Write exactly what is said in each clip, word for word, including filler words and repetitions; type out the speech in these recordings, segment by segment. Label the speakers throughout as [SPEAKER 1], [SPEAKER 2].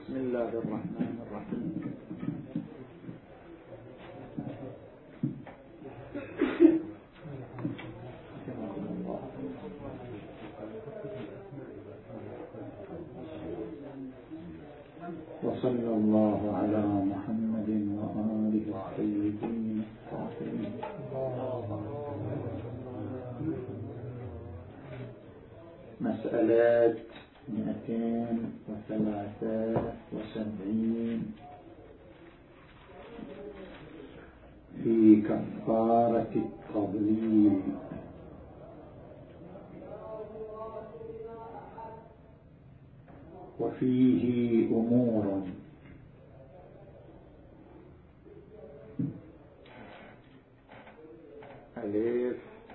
[SPEAKER 1] بسم الله الرحمن الرحيم. وصلى الله على محمد وآله الطيبين الطاهرين. مسألة مئتين وثلاثة وسبعين في كفارة التضليل. وفيه أمور: ألف،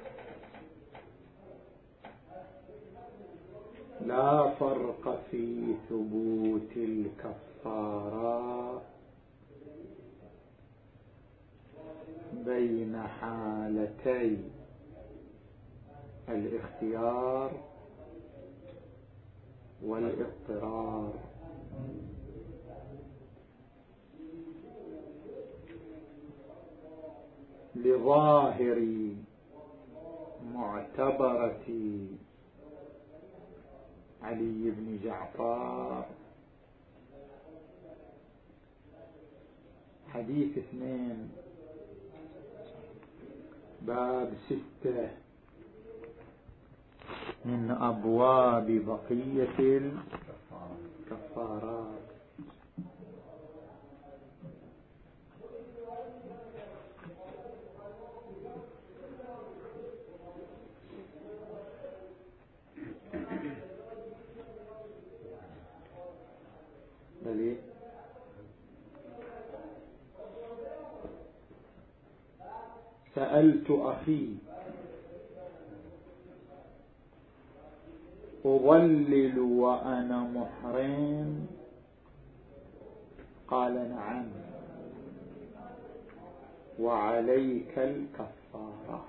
[SPEAKER 1] لا فرق في ثبوت الكفارة بين حالتي الاختيار والاضطرار. لظاهر معتبرة علي بن جعفر حديث اثنين باب ستة من أبواب بقية الكفارات. بلي سألت أخي أضلل وأنا محرم؟ قال: نعم، وعليك الكفارة.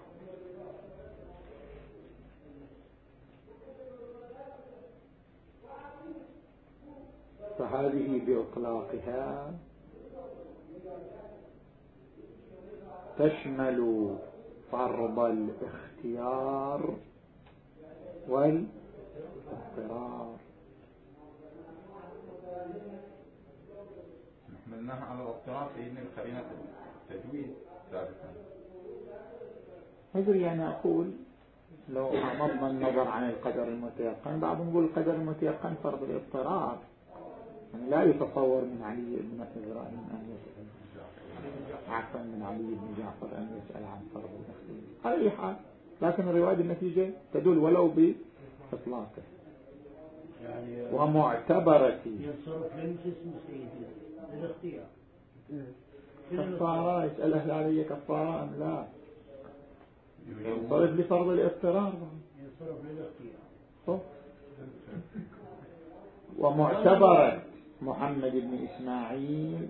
[SPEAKER 1] فهذه بإطلاقها تشمل فرض الاختيار والاضطرار.
[SPEAKER 2] حملناها على الاضطرار لأن القرينة التجويد ثابتة.
[SPEAKER 1] أدري يعني أقول لو غضنا النظر عن القدر المتيقن، بعضهم يقول القدر المتيقن فرض الاضطرار، يعني لا يتصور من علي بن إبراهيم أن يسأل عفوا من علي بن جعفر أن يسأل عن فرض الاختيار على أي حال، لكن الرواية النتيجة تدل ولو بإطلاقه.
[SPEAKER 3] يعني
[SPEAKER 1] ومعتبرتي
[SPEAKER 3] ينصرف لم تسمى سيدي الاختيار
[SPEAKER 1] كفارة. يسأل أهل علي كفارة أم لا؟ ينصرف لفرض الاضطرار،
[SPEAKER 3] ينصرف للاختيار.
[SPEAKER 1] ومعتبرة محمد بن إسماعيل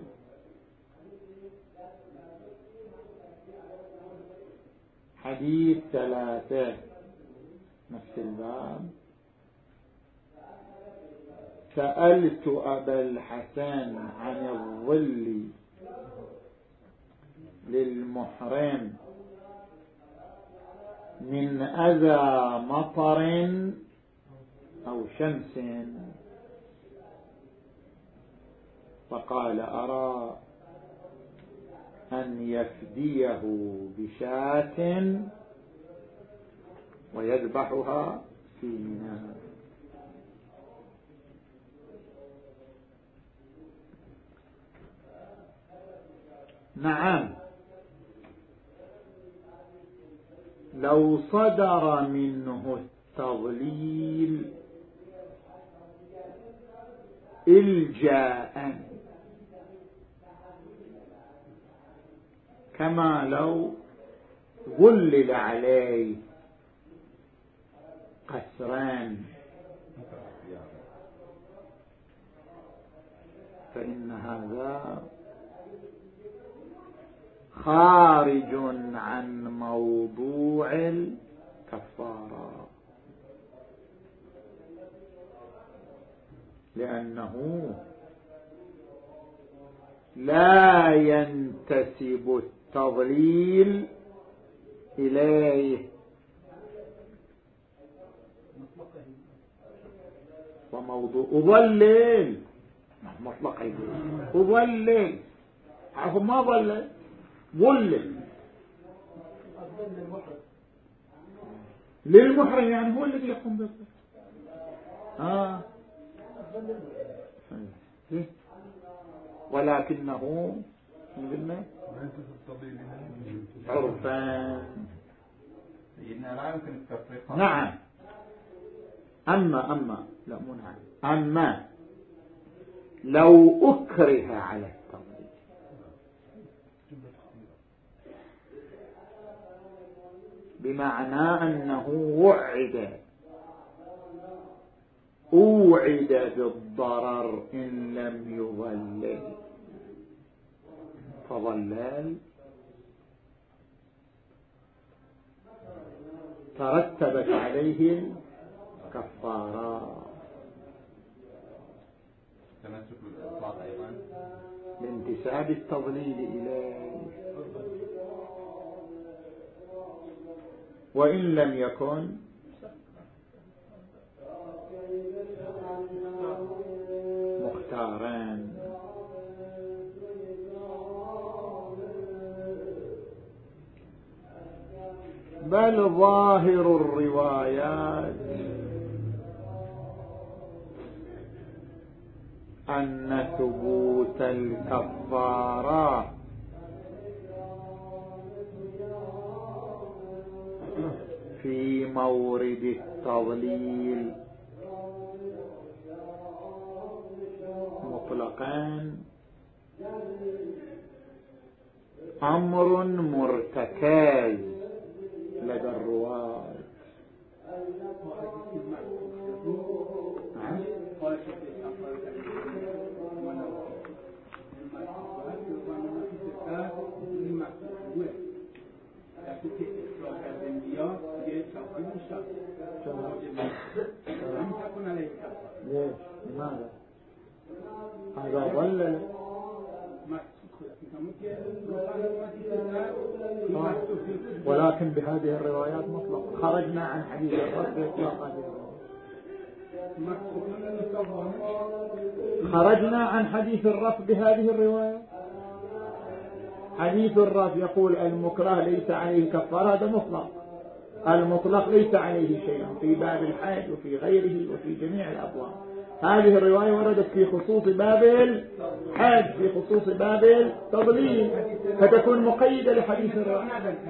[SPEAKER 1] حديث ثلاثة نفس الباب: سألت أبا الحسن عن الظل للمحرم من أذى مطر أو شمس، فقال: أرى أن يفديه بشاة ويذبحها في منى. نعم، لو صدر منه التضليل إلجاء، كما لو ظلل عليه قسران، فإن هذا خارج عن موضوع الكفارة، لأنه لا ينتسب التضليل إليه. وموضوع أضلل مطلق يقول أضلل عفوا ما ضلل ضلل للمحرم يعني هو الذي يقوم بالضلل. آه. ولكنه قلنا عرفان.
[SPEAKER 2] لا يمكن التفريق.
[SPEAKER 1] نعم. أما أما لا مو نعم أما لو أكره على التضليل بمعنى أنه وعد أوعد بالضرر إن لم يضلل فضلال ترتبت عليه الكفارات.
[SPEAKER 2] تمسك بالإطلاق أيضا
[SPEAKER 1] لانتساب التضليل إليه وإن لم يكن مختاران. بل ظاهر الروايات أن ثبوت الكفارة في مورد التضليل مطلقان أمر مرتكز لدى الرواة. ليش؟ لماذا؟ هذا ضلل. ولكن بهذه الروايات مطلق خرجنا عن حديث الرب بإطلاق هذه الروايات. خرجنا عن حديث الرب بهذه الرواية. حديث الرب يقول المكره ليس عليه كفارة، هذا مطلق. المطلق ليس عليه شيء في باب الحج وفي غيره وفي جميع الأبواب. هذه الرواية وردت في خصوص باب الحج في خصوص باب التضليل فتكون مقيدة لحديث الرب.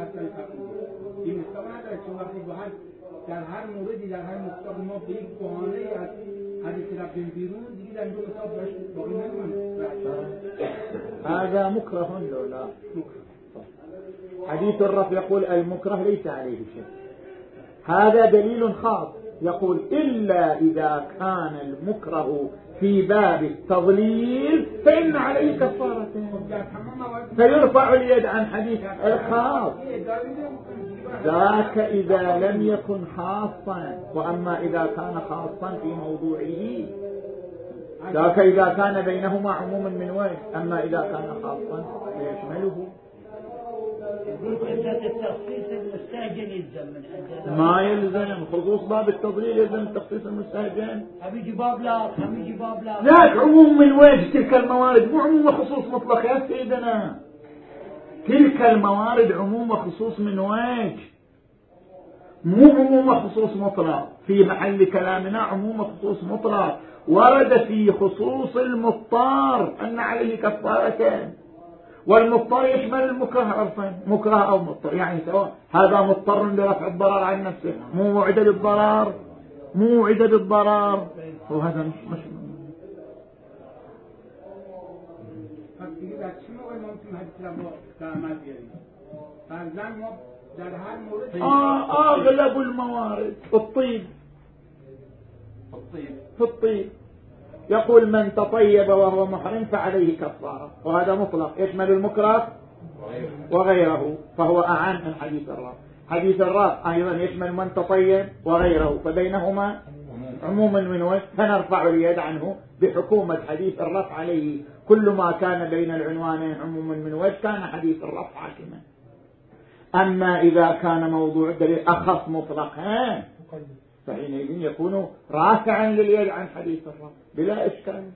[SPEAKER 3] در هر موردی در هر مصطلح ما به یک بهانه‌ای از حدیث رفتیم بیرون دیگه در دو مصطلح باش باقی نمیمونه.
[SPEAKER 1] هذا مكره لا حديث الرف يقول المكره ليس عليه شيء. هذا دليل خاص يقول إلا إذا كان المكره في باب التضليل فإن عليه كفارة فيرفع اليد عن حديث الخاص. ذاك إذا لم يكن خاصا. وأما إذا كان خاصا في موضوعه ذاك إذا كان بينهما عموم من وجه. أما إذا كان خاصا فيشمله.
[SPEAKER 3] التخصيص المستهجن يلزم من عندنا
[SPEAKER 1] ما يلزم خصوص باب التضليل يلزم التخصيص المستهجن.
[SPEAKER 3] أبي جباب لا أبي جباب لا
[SPEAKER 1] ذاك عموم من وجه تلك الموارد مو عموم وخصوص مطلق يا سيدنا. تلك الموارد عموم وخصوص من وجه مو عموم وخصوص مطلق. في محل كلامنا عموم وخصوص مطلق. ورد في خصوص المضطر أن عليه كفارتين والمضطر يشمل المكره عرفا مكره أو مضطر يعني سواء. هذا مضطر لرفع الضرر عن نفسه مو موعد بالضرر مو موعد بالضرر وهذا مش مش آه أغلب الموارد الطيب
[SPEAKER 2] الطيب
[SPEAKER 1] في الطيب يقول من تطيب وهو محرم فعليه كفارة وهذا مطلق يشمل المكره وغيره فهو أعان من حديث الراب. حديث الراب أيضا يشمل من تطيب وغيره فبينهما عموما من وجه فنرفع اليد عنه بحكومة حديث الرفع عليه. كل ما كان بين العنوانين عموما من وجه كان حديث الرفع حاكما. أما إذا كان موضوع الدليل أخص مطلقا فحينئذ يكون رافعا لليد عن حديث الرفع بلا إشكال.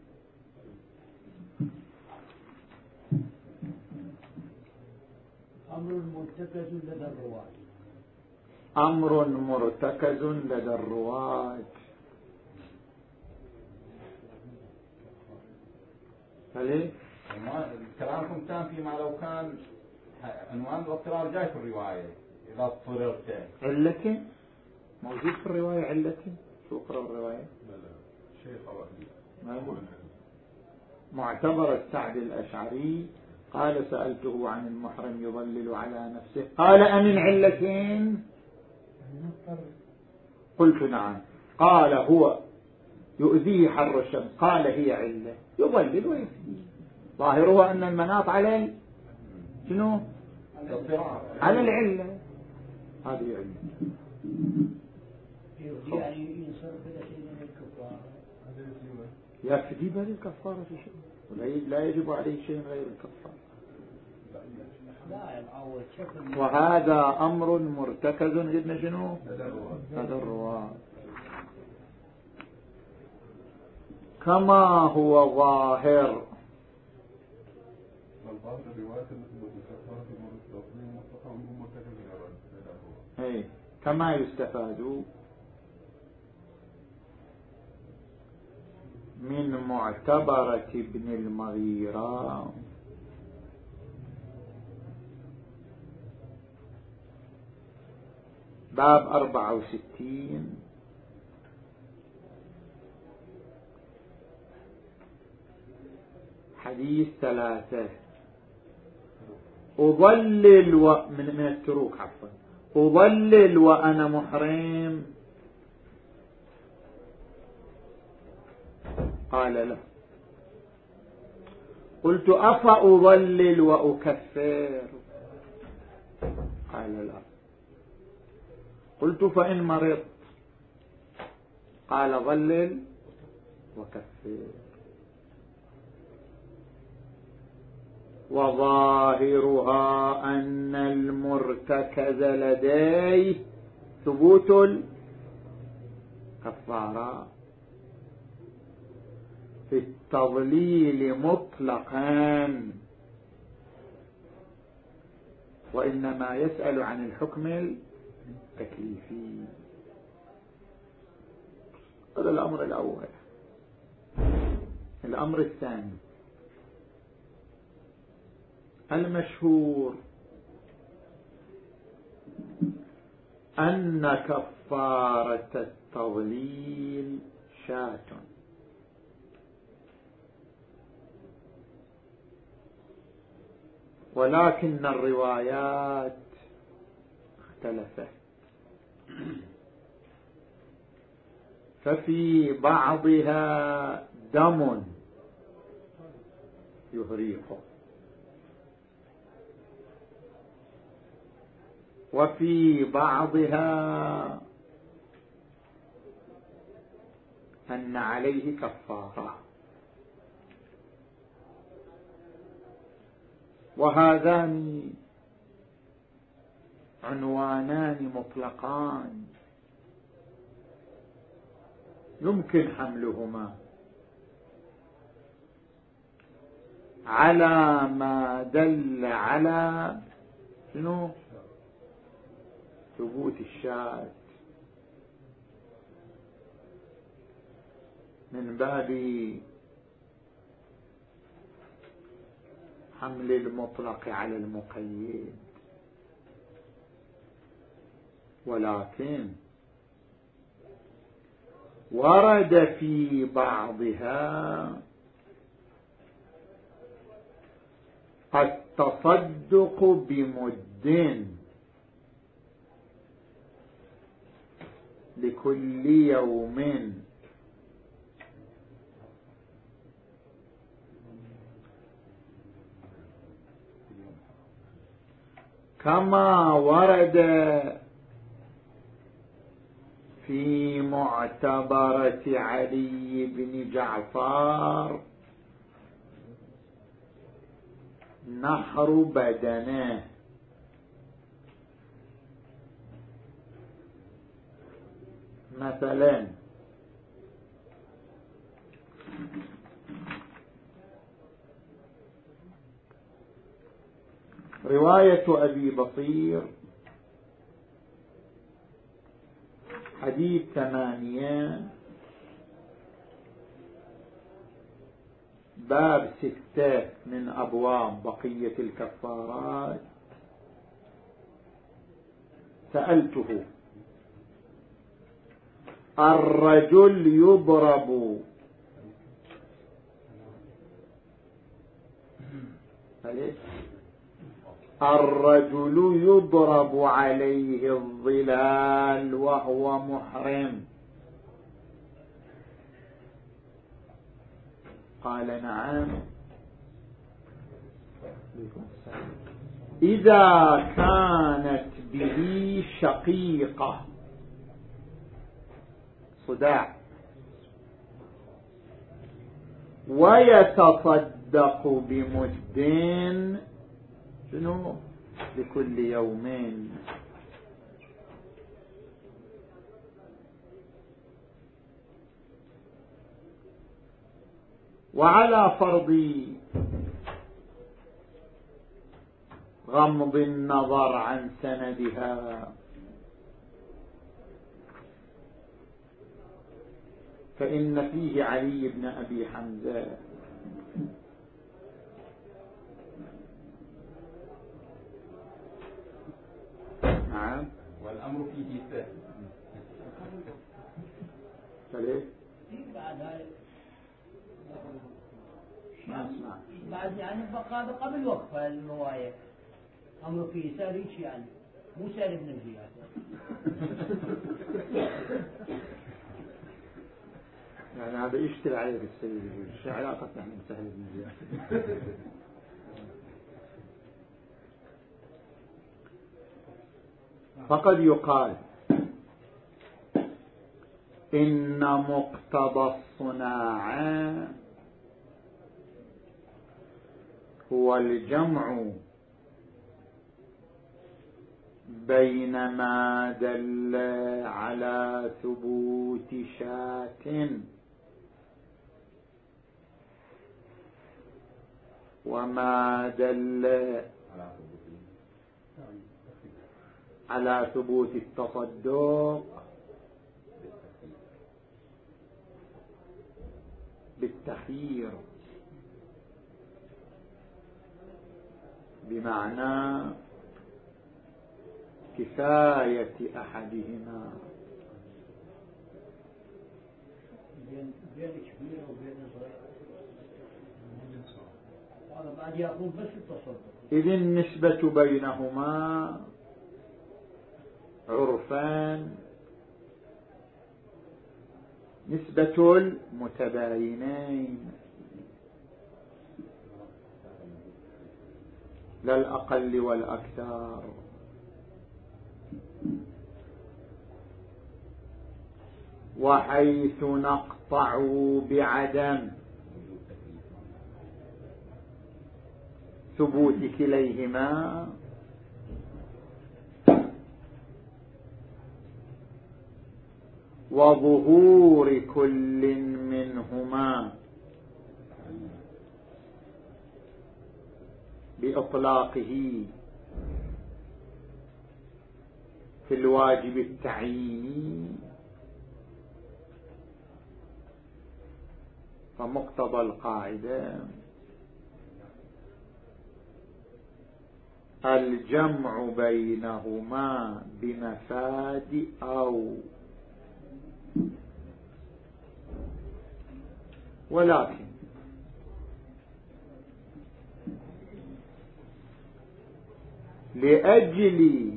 [SPEAKER 4] أمر مرتكز لدى الرواة
[SPEAKER 1] أمر مرتكز لدى الرواة فليه؟
[SPEAKER 2] كلامكم كان فيما لو كان عنوان الاضطراب جاي في الرواية إذا اضطررت
[SPEAKER 1] علة موجود في الرواية علة شو اقرأ الرواية
[SPEAKER 2] شيء خبر
[SPEAKER 1] معتبر السعد الأشعري قال سألته عن المحرم يظلل على نفسه قال أمن علتين قلت نعم قال هو يؤذيه حر الشمس قال هي علة يظلل ويؤذيه ظاهره أن المناط على شنو على العلة هذه علة
[SPEAKER 4] يعني ينصرف إلى شيء من الكفار
[SPEAKER 1] يكفي بل الكفارة في شيء ولا يجب عليه شيء غير الكفارة. وهذا أمر مرتكز قلنا شنو هذا الرواة كما هو ظاهر اي كما يستفاد من معتبرة ابن المغيرة باب أربعة وستين حديث ثلاثة أضلل و... من, من التروك عفوا أضلل وأنا محرم قال له قلت أفأضلل وأكفر قال لا قلت فإن مرضت قال ضلل وكفر وظاهرها أن المرتكز لديه ثبوت الكفارة في التضليل مطلقا وإنما يسأل عن الحكم التكليفي. هذا الأمر الأول. الأمر الثاني المشهور أن كفارة التضليل شاة ولكن الروايات اختلفت ففي بعضها دم يهريق وفي بعضها أن عليه كفارة وهذان عنوانان مطلقان يمكن حملهما على ما دل على شنو ثبوت الشاذ من باب حمل المطلق على المقيد ولكن ورد في بعضها التصدق بمد لكل يوم كما ورد في معتبرة علي بن جعفر نحر بدنه مثلا رواية أبي بصير حديث ثمانية باب ستة من أبواب بقية الكفارات. سألته الرجل يضرب الرجل يضرب عليه الظلال وهو محرم؟ قال نعم إذا كانت به شقيقة صداع ويتصدق بمد شنو لكل يومين. وعلى فرض غمض النظر عن سندها فإن فيه علي بن أبي حمزة نعم
[SPEAKER 2] والأمر فيه سهل.
[SPEAKER 1] فليه
[SPEAKER 4] بعد هاي
[SPEAKER 1] ما اسمع
[SPEAKER 4] بعد يعني بقى قبل وقف الرواية أمر فيه سهل هيك يعني مو سهل بن زياد.
[SPEAKER 1] يعني هذا يشتري عليك السيد شو علاقة نحن بسهل بن زياد؟ فقد يقال إن مقتضى الصناعة هو الجمع بين ما دل على ثبوت شاة وما دل على ثبوت التصدق بالتخيير، بمعنى كفاية أحدهما.
[SPEAKER 4] بين بين كبير وبين صغير هذا بعد يأخذ بس التصدق.
[SPEAKER 1] إذ النسبة بينهما عرفان نسبة المتباينين لا الأقل والأكثر. وحيث نقطع بعدم ثبوت كليهما وظهور كل منهما بإطلاقه في الواجب التعييني، فمقتضى القاعدة الجمع بينهما بمفاد أو. ولكن لأجل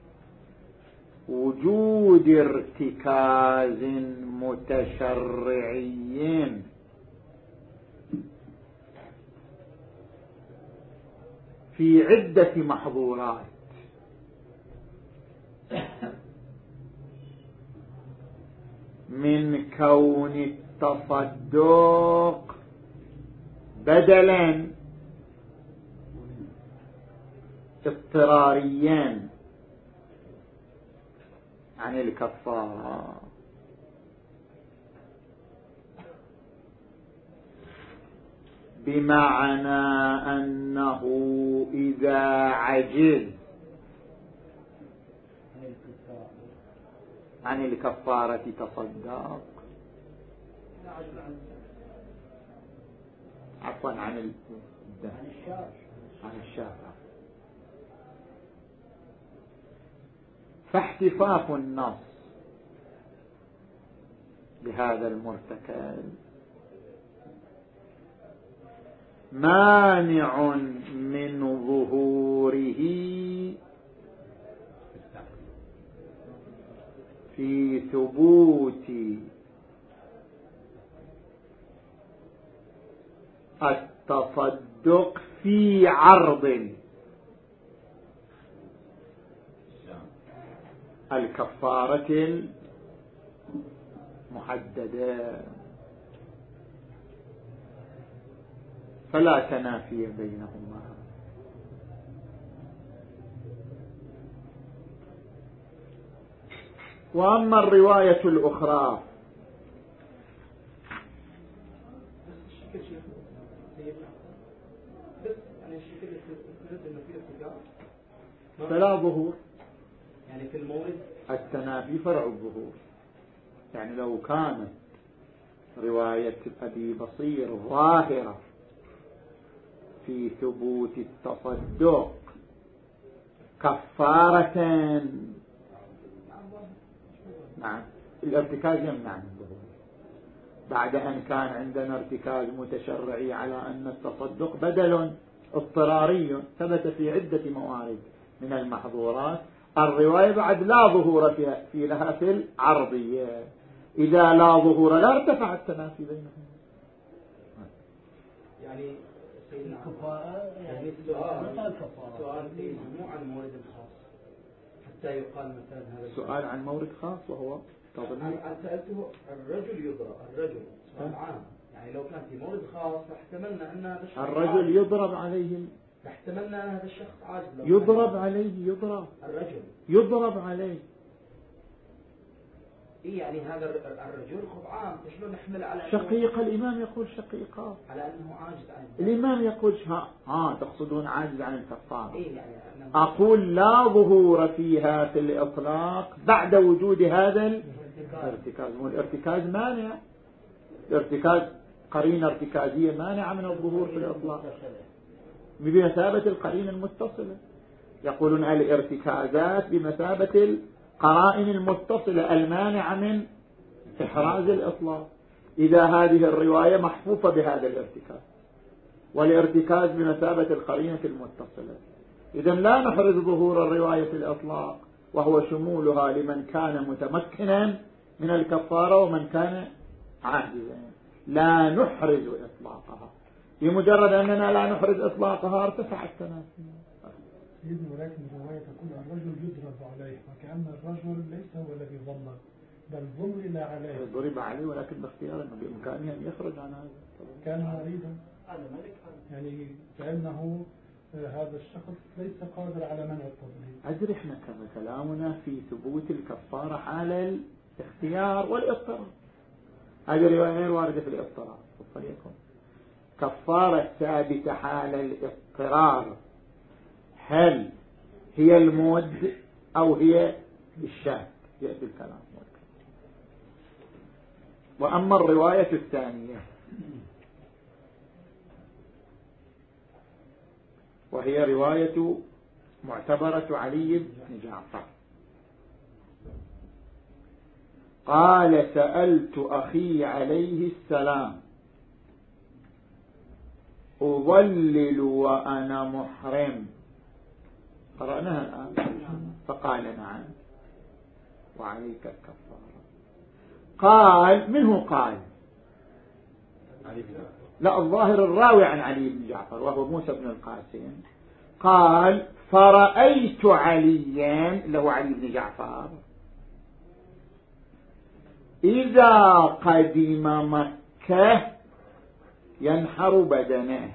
[SPEAKER 1] وجود ارتكاز متشرعي في عدة محظورات كون التصدق بدلا اضطراريا عن الكفارة، بمعنى أنه إذا عجز عن الكفارة تصدق، عفوا عن الدم عن الشافع. فاحتفاف النص بهذا المرتكب مانع من ظهوره في ثبوت التصدق في عرض الكفارة المحددة، فلا تنافي بينهما. وأما الرواية الأخرى فلا ظهور،
[SPEAKER 3] يعني في المورد
[SPEAKER 1] التنافي فرع الظهور. يعني لو كانت رواية أبي بصير ظاهرة في ثبوت التصدق كفارة، نعم الارتكاز يمنع من الظهور، بعد أن كان عندنا ارتكاز متشرعي على أن التصدق بدل اضطراري ثبت في عدة موارد من المحظورات. الرواية بعد لا ظهور فيها في لها في العرضية، إذا لا ظهور لا ارتفع التنافي بينهم.
[SPEAKER 3] يعني سيدنا
[SPEAKER 4] الكفارة
[SPEAKER 3] يعني السؤال سؤال في مجموع المورد الخاص حتى يقال مثلا هذا
[SPEAKER 1] سؤال عن مورد خاص وهو تظني
[SPEAKER 3] أنا سألته الرجل يضرب، الرجل سؤال عام، يعني لو كان في مورد خاص فاحتملنا أن هذا الشخص
[SPEAKER 1] الرجل يضرب عليه،
[SPEAKER 3] فاحتملنا أن هذا الشخص عاجز،
[SPEAKER 1] يضرب عليه يضرب
[SPEAKER 3] الرجل
[SPEAKER 1] يضرب عليه.
[SPEAKER 3] إيه يعني هذا الرجل خب عام، شلون نحمل على
[SPEAKER 1] شقيق؟ الإمام يقول شقيقا
[SPEAKER 3] على أنه عاجز عن
[SPEAKER 1] الإمام يقول ها ها تقصدون عاجز عن الكفارة.
[SPEAKER 3] إيه يعني أنه
[SPEAKER 1] أقول لا ظهور فيها في الإطلاق بعد وجود هذا الارتكاز. والارتكاز مانع، الارتكاز قرينة ارتكازية مانعة من الظهور في الإطلاق بمثابة القرينة المتصلة. يقولون الارتكازات بمثابة القرائن المتصلة المانعة من إحراز الإطلاق. إذا هذه الرواية محفوفة بهذا الارتكاز، والارتكاز بمثابة القرينة المتصلة، إذن لا نحرز ظهور الرواية في الإطلاق، وهو شمولها لمن كان متمكنا من الكفارة ومن كان عاجزا. لا نحرز إطلاقها، بمجرد أننا لا نحرز إطلاقها ارتفع التنافي.
[SPEAKER 5] ولكن الرواية تقول الرجل يضرب عليه، وكأن الرجل ليس هو الذي ظلم بل ظلم إلى عليه،
[SPEAKER 1] ضرب عليه ولكن باختياره بإمكانه أن يخرج عن هذا.
[SPEAKER 5] كان مريضا يعني كأنه هذا الشخص ليس قادر على منع التظليم.
[SPEAKER 1] أدري احنا كما كلامنا في ثبوت الكفارة حال الاختيار والاضطرار. هذه الرواية واردة في الاضطرار، فليكن كفارة ثابتة حال الاضطرار هل هي المود أو هي الشاهد؟ يأتي الكلام. وأما الرواية الثانية وهي رواية معتبرة علي بن جعفر قال سألت أخي عليه السلام أظلل وأنا محرم، قرأناها الآن، فقال نعم وعليك الكفارة. قال منه قال لا الظاهر الراوي عن علي بن جعفر وهو موسى بن القاسم، قال فرأيت عليا اللي هو علي بن جعفر إذا قدم مكة ينحر بدنه،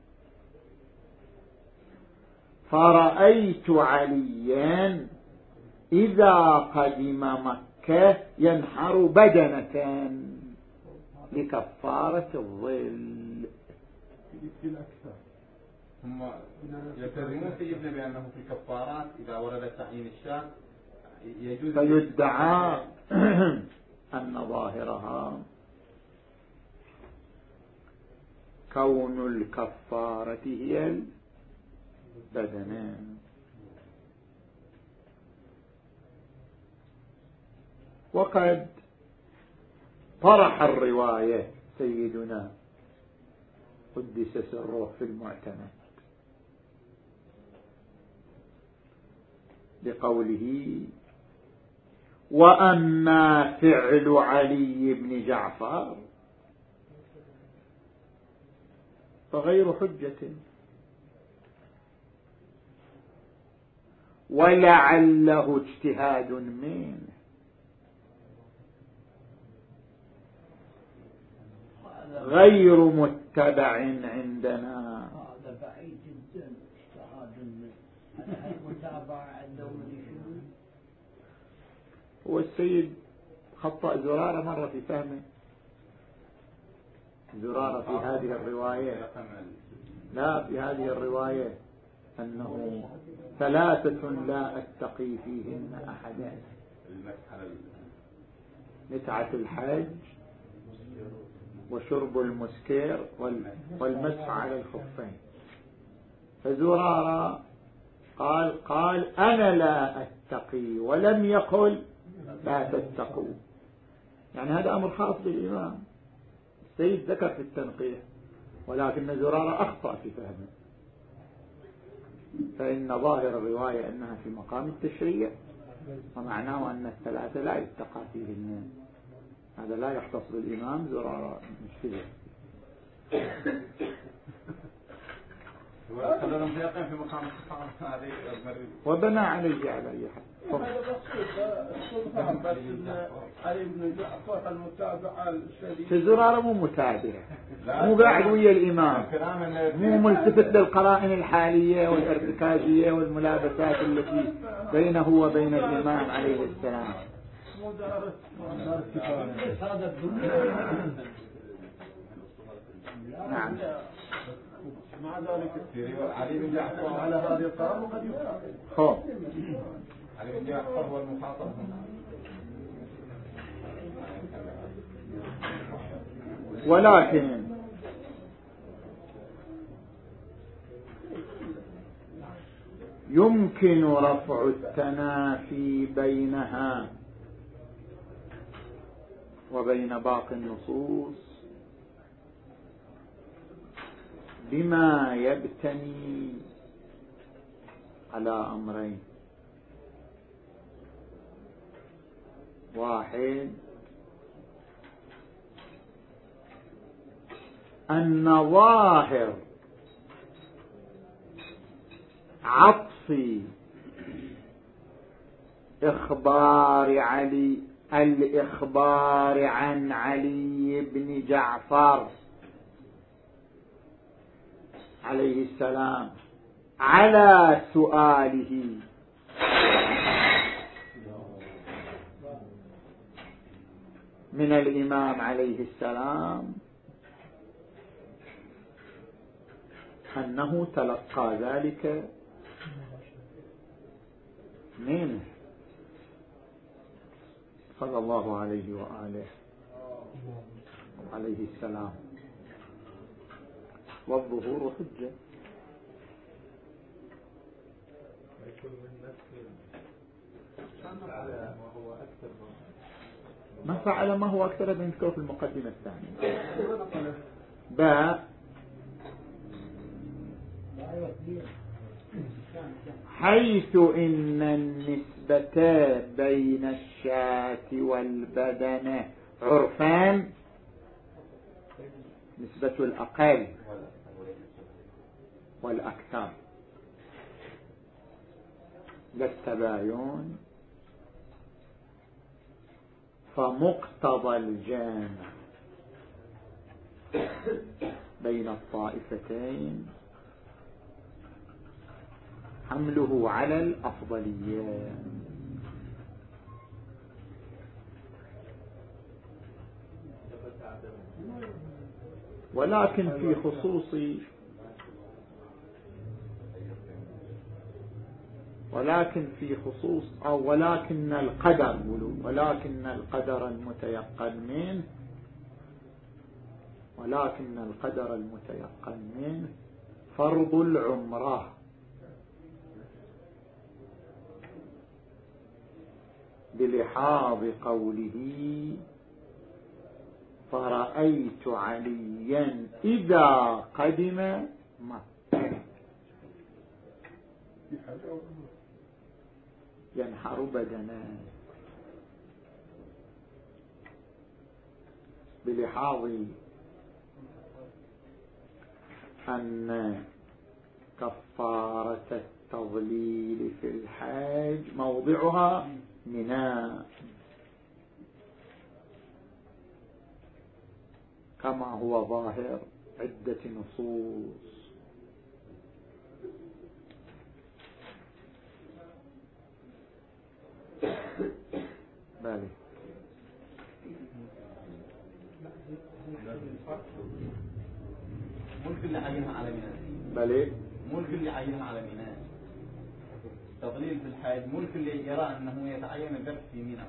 [SPEAKER 1] فرأيت عليا إذا قدم مكة ينحر بدنة لكفارة الظل.
[SPEAKER 2] هم يلتزمون سيدنا بأنه في الكفارات إذا ورد تعيين الشاة يجوز،
[SPEAKER 1] فيدعى أن ظاهرها كون الكفارة هي البدنان. وقد طرح الرواية سيدنا قدس سره في المعتمد بقوله: وأما فعل علي بن جعفر فغير حجة، ولعله اجتهاد منه، غير متبع عندنا.
[SPEAKER 4] هذا بعيد جدا، اجتهاد منه. هل متابعة عندهم يشوفون؟
[SPEAKER 1] هو السيد خطأ زرارة مرة في فهمه. زرارة في هذه الرواية، لا في هذه الرواية أنه ثلاثة لا أتقي فيهن أحدا: متعة الحج وشرب المسكر والمسح على الخفين. فزرارة قال قال أنا لا أتقي، ولم يقل لا تتقوا. يعني هذا أمر خاص بالإمام. السيد ذكر في التنقيح، ولكن زرارة أخطأ في فهمه، فإن ظاهر الرواية أنها في مقام التشريع، ومعناه أن الثلاثة لا يتقى فيهن. هذا لا يختص بالإمام. زرارة مش كذا.
[SPEAKER 2] في مقام
[SPEAKER 1] وبنى عليه على أي حال.
[SPEAKER 3] هذا بسيط. علي بن جعفر المتابعة الشديدة.
[SPEAKER 1] زرارة مو متابعة، مو قاعد ويا الإمام، مو ملتفت للقرائن الحالية والارتكازية والملابسات التي بينه وبين الإمام عليه السلام. نعم.
[SPEAKER 2] مع ذلك علي بن جعفر على هذه القرار وقد
[SPEAKER 1] يخاطب.
[SPEAKER 2] علي بن جعفر هو المخاطب.
[SPEAKER 1] ولكن يمكن رفع التنافي بينها وبين باقي النصوص بما يبتني على أمرين: واحد، أن ظاهر عطف إخبار علي الإخبار عن علي بن جعفر عليه السلام على سؤاله من الإمام عليه السلام أنه تلقى ذلك منه صلى الله عليه وآله عليه السلام، والظهور حجة. ما فعل ما هو أكثر من ذكر في المقدمة الثانية. باء حيث إن النسبة بين الشاة والبدن عرفان نسبة الأقل والأكثر لا التباين، فمقتضى الجامع بين الطائفتين حمله على الأفضلية. ولكن في خصوص ولكن في خصوص أو ولكن القدر ولكن القدر المتيقن منه ولكن القدر المتيقن منه فرض العمرة بلحاظ قوله فرأيت عليا إذا قدم مكة ينحر بدنا بلحاظ أن كفارة التضليل في الحج موضعها منى كما هو ظاهر عدة نصوص. بله
[SPEAKER 2] ملك اللي عينها على منى
[SPEAKER 1] بله
[SPEAKER 2] ملك اللي عينها على منى تضليل في الحج ملك اللي يرى أنه يتعين الذبح في منى.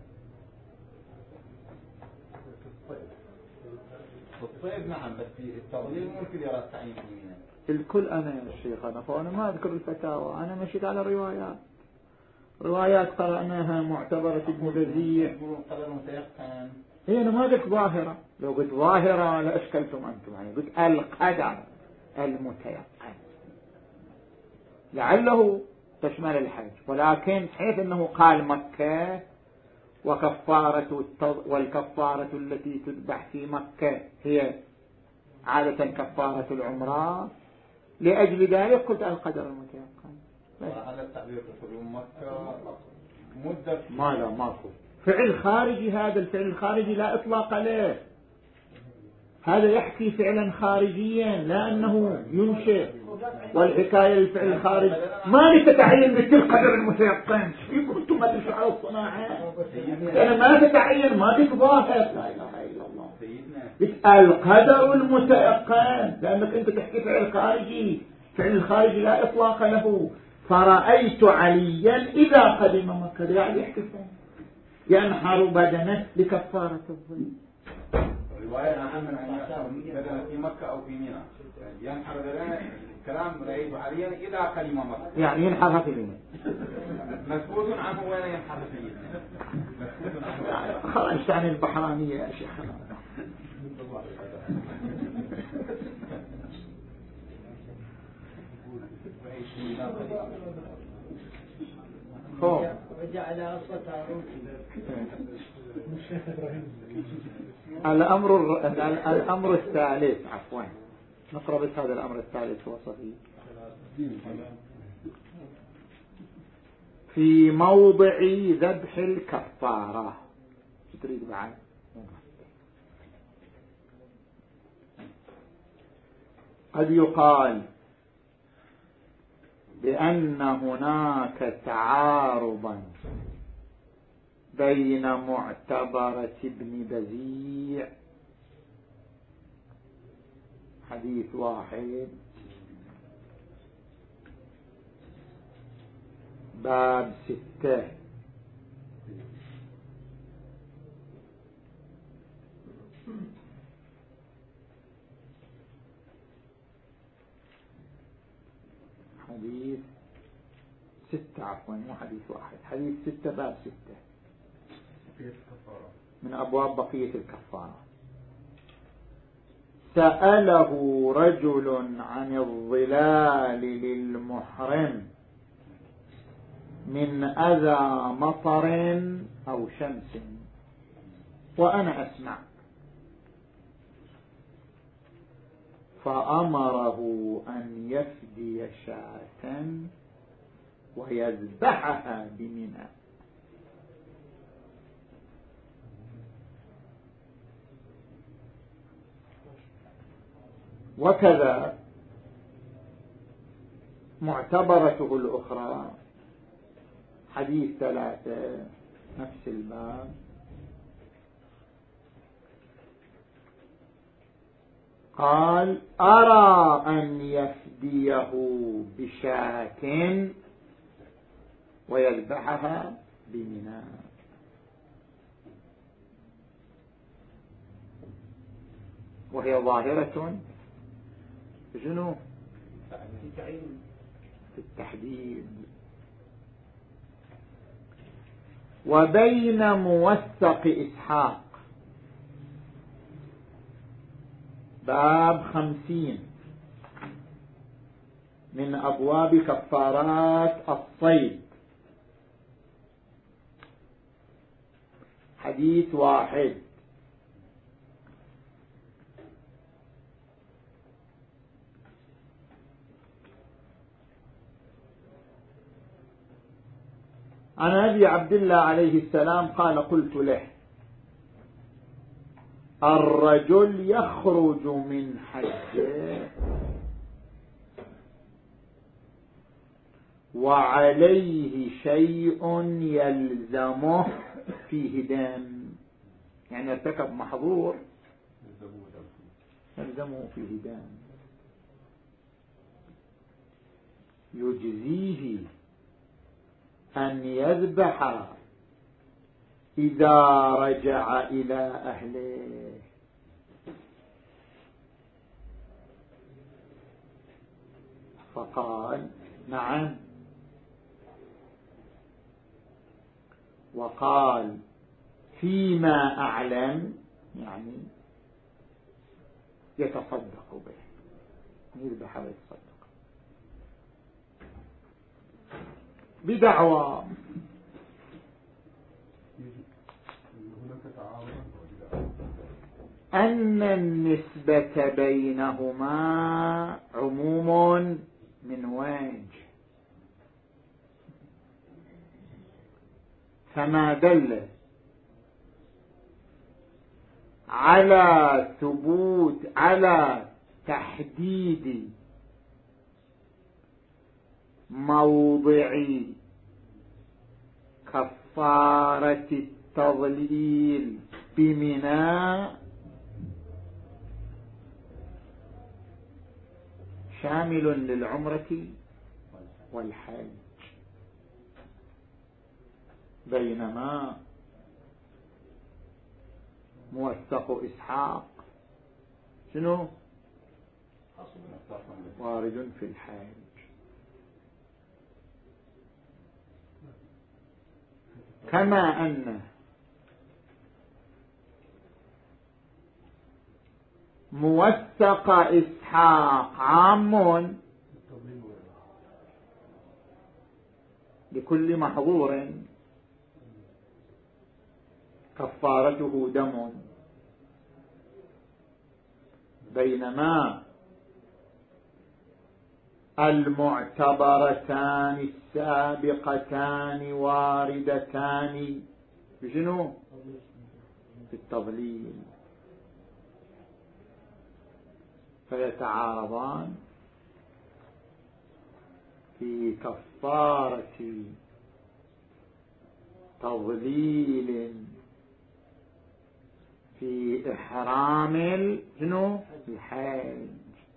[SPEAKER 2] الصيد نعم بس التضليل ملك اللي يرى التعيين في منى.
[SPEAKER 1] الكل أنا يا شيخ أنا فأنا ما أذكر الفتاوى أنا مشيت على روايات روايات قرأناها معتبرة ابن بزيع.
[SPEAKER 2] قدر متيقن
[SPEAKER 1] هي أنا ما قلت ظاهرة لو قلت ظاهرة لأشكلتم أنتم يعني قلت القدر المتيقن لعله تشمل الحج ولكن حيث أنه قال مكة وكفارة التض... والكفارة التي تذبح في مكة هي عادة كفارة العمرة لأجل ذلك قلت القدر المتيقن.
[SPEAKER 2] هذا التعبير في مكة مدة
[SPEAKER 1] ما لا ماكو فعل خارجي هذا الفعل الخارجي لا إطلاق له هذا يحكي فعلا خارجيا لا أنه ينشئ والحكاية للفعل الخارجي ما لتتعين مثل القدر المتيقن كنتم ما تمشوا على الصناعة أنا ما تتعين ما تتظاهر لا إله إلا الله القدر المتيقن لأنك أنت تحكي فعل خارجي فعل الخارجي لا إطلاق له. فرأيت عليا إذا قدم مكة يعني يحكي ينحر بدنه لكفارة الظلم.
[SPEAKER 2] رواية عن بدنه في مكة أو في منى ينحر بدنه كلام رأيت عليا إذا قدم مكة
[SPEAKER 1] يعني ينحر في منى
[SPEAKER 2] مسكوت عنه وين ينحر في منى مسكوت عنه
[SPEAKER 1] خرجت عن البحرانية يا شيخ.
[SPEAKER 4] وجعل أصوات
[SPEAKER 1] الأمر الأمر الثالث عفوا نقرأ بس هذا الأمر الثالث وصفي في موضع ذبح الكفارة تريد بعد قد يقال بأن هناك تعارضا بين معتبرة ابن بزيع حديث واحد باب ستة حديث ستة عفوا مو حديث واحد حديث ستة باب ستة من أبواب بقية الكفارة. سأله رجل عن الظلال للمحرم من أذى مطر أو شمس وأنا أسمع فأمره أن يفدي شاة ويذبحها بمنى وكذا معتبرته الأخرى حديث ثلاثة نفس الباب، قال أرى أن يفديه بشاة ويذبحها بمنى. وهي ظاهرة شنو في التحديد. وبين موثق إسحاق باب خمسين من أبواب كفارات الصيد حديث واحد، عن أبي عبد الله عليه السلام قال قلت له الرجل يخرج من حجه وعليه شيء يلزمه فيه دم، يعني ارتكب محظور يلزمه فيه دم، يجزيه أن يذبح إذا رجع إلى أهله. فقال نعم. وقال فيما أعلم يعني يتصدق به، يذبح ويتصدق بدعوى أن النسبة بينهما عموم من وجه، فما دل على ثبوت على تحديد موضع كفارة التضليل بمنى شامل للعمرة والحج، بينما موثق إسحاق شنو وارد في الحج. كما أن موثق إسحاق عام لكل محظور كفارته دم، بينما المعتبرتان السابقتان واردتان بشنو في التضليل، فيتعارضان في كفارة تضليل في إحرام شنو الحج.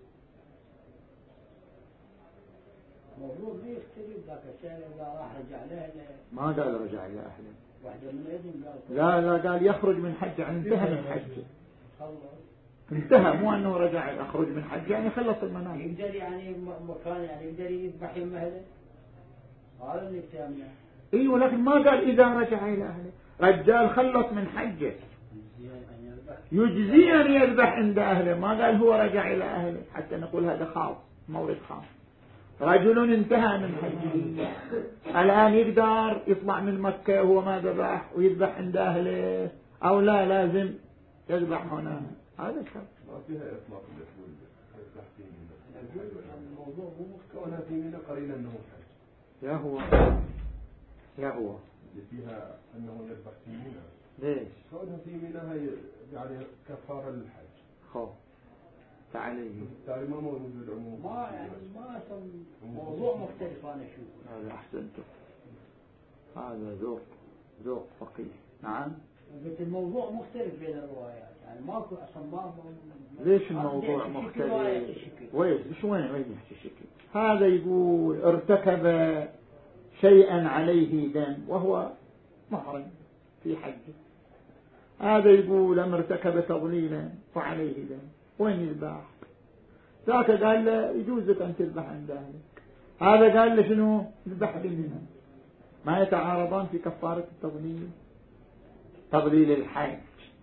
[SPEAKER 4] المفروض يختلف ذاك الشيء إذا راح رجع لأهله.
[SPEAKER 1] ما قال رجع إلى أهله،
[SPEAKER 4] واحدة من أيديهم قال
[SPEAKER 1] لا لا قال يخرج من حج، يعني انتهى من حجه، انتهى، مو أنه رجع يخرج من حج يعني خلص المناسك.
[SPEAKER 4] يقدر يعني مكان يعني يقدر يذبح يم أهله، هذا اللي فهمناه.
[SPEAKER 1] اي ولكن ما قال إذا رجع إلى أهله، رجال خلص من حجه يجزي أن يذبح عند أهله، ما قال هو رجع إلى أهله حتى نقول هذا خاص مورد خاص. رجل انتهى من حجه الآن يقدر يطلع من مكة وهو ما ذبح ويذبح عند أهله أو لا لازم يذبح هنا؟ هذا الشرط.
[SPEAKER 6] ما فيها إطلاق الأسود يذبح في منى. الموضوع مو كونها في منى قرينا أنه حج.
[SPEAKER 1] يا هو يا هو
[SPEAKER 6] اللي فيها أنه يذبح في منى.
[SPEAKER 1] ليش؟
[SPEAKER 6] كونها في منى هي يعني كفارة للحج.
[SPEAKER 1] خو فعليه.
[SPEAKER 6] بالتالي ما موجود العموم.
[SPEAKER 4] ما يعني ما أصلا موضوع مختلف أنا أشوفه.
[SPEAKER 1] هذا أحسنته، هذا ذوق ذوق فقيه. نعم.
[SPEAKER 4] قلت الموضوع مختلف بين الروايات، يعني ماكو أصلا ما
[SPEAKER 1] ليش الموضوع مختلف؟ وين مش وين وين يحكي شكل؟ هذا يقول ارتكب شيئا عليه دم وهو محرم في حجه، هذا يقول أم ارتكب تضليلا وعليه دم، وين يذبح؟ ذاك قال له يجوز لك أن تذبح عند أهلك، هذا قال له شنو؟ يذبح بالمنى. ما يتعارضان في كفارة التضليل، تضليل الحج.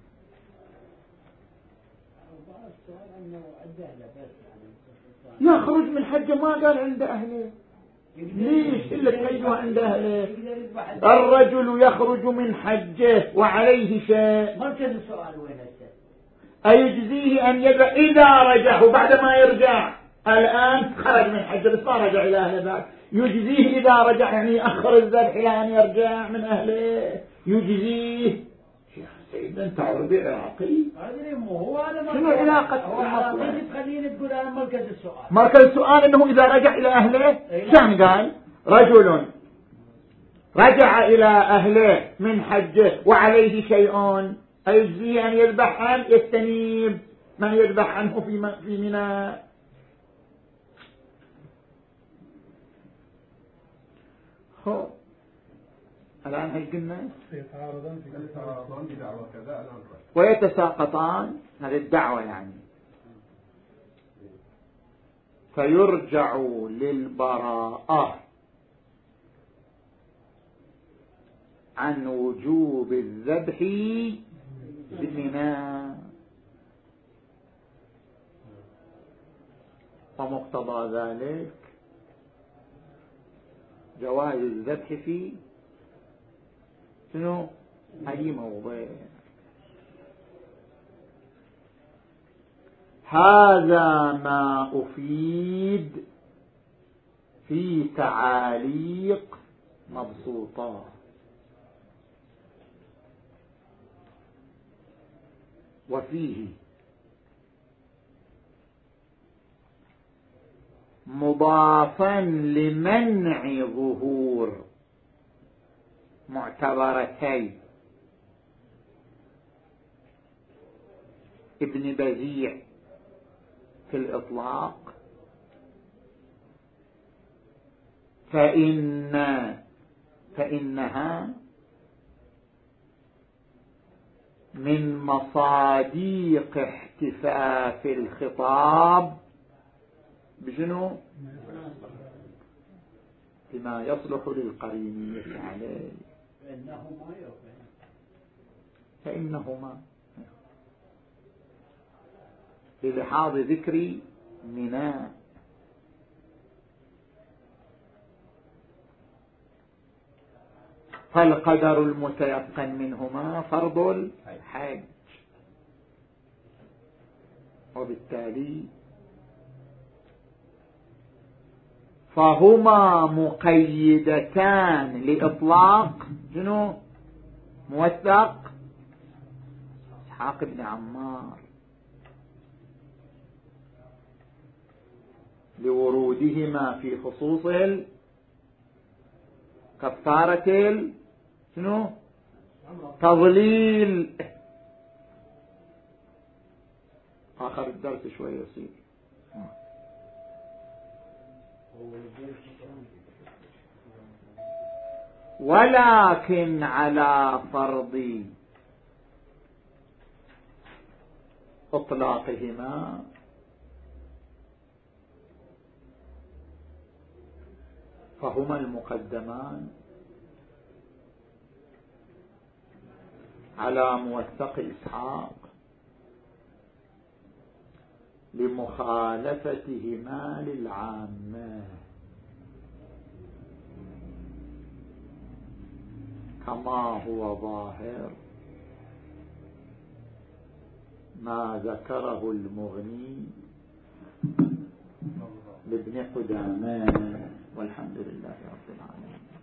[SPEAKER 1] يخرج من حجه ما قال عند أهله، ليش إلا تقيدوا عند أهله؟ الرجل يخرج من حجه وعليه شيء،
[SPEAKER 4] مركز السؤال وين هسه؟
[SPEAKER 1] أيجزيه أن يذبح إذا رجع وبعد ما يرجع؟ الآن خرج من حجه بس ما رجع إلى أهله بعد، يجزيه إذا رجع يعني يأخر الذبح إلى أن يرجع من أهله، يجزيه. يا سيد أنت عربي عراقي، شنو علاقة؟
[SPEAKER 4] خليني تقول أنا مركز السؤال.
[SPEAKER 1] مركز السؤال أنه إذا رجع إلى أهله شان قال رجل رجع إلى أهله من حجه وعليه شيء أيجزيه أن يذبح عن يستنيب من يذبح عنه في في منى. هو الآن هل قلنا
[SPEAKER 6] يتعارضان في دعوة كذا الآن
[SPEAKER 1] ويتساقطان، هذه الدعوة يعني، فيرجع للبراءة عن وجوب الذبح بمنى، ومقتضى ذلك جواز الذبح في شنو؟ أي موضع. هذا ما أفيد في تعاليق مبسوطة. وفيه مضافا لمنع ظهور معتبرتي ابن بزيع في الإطلاق، فإن فإنها من مصاديق احتفاف الخطاب بشنو؟ بما يصلح للقرينية عليه، فإنهما بلحاظ ذكر منى. فالقدر المتيقن منهما فرض الحج، وبالتالي فهما مقيدتان لإطلاق شنو؟ موثق إسحاق بن عمار لورودهما في خصوص كفارة شنو؟ تضليل. آخر الدرس شوية يصير. ولكن على فرض إطلاقهما فهما المقدمان على موثق إسحاق لمخالفتهما للعامة، كما هو ظاهر ما ذكره المغني لابن قدامة. والحمد لله رب العالمين.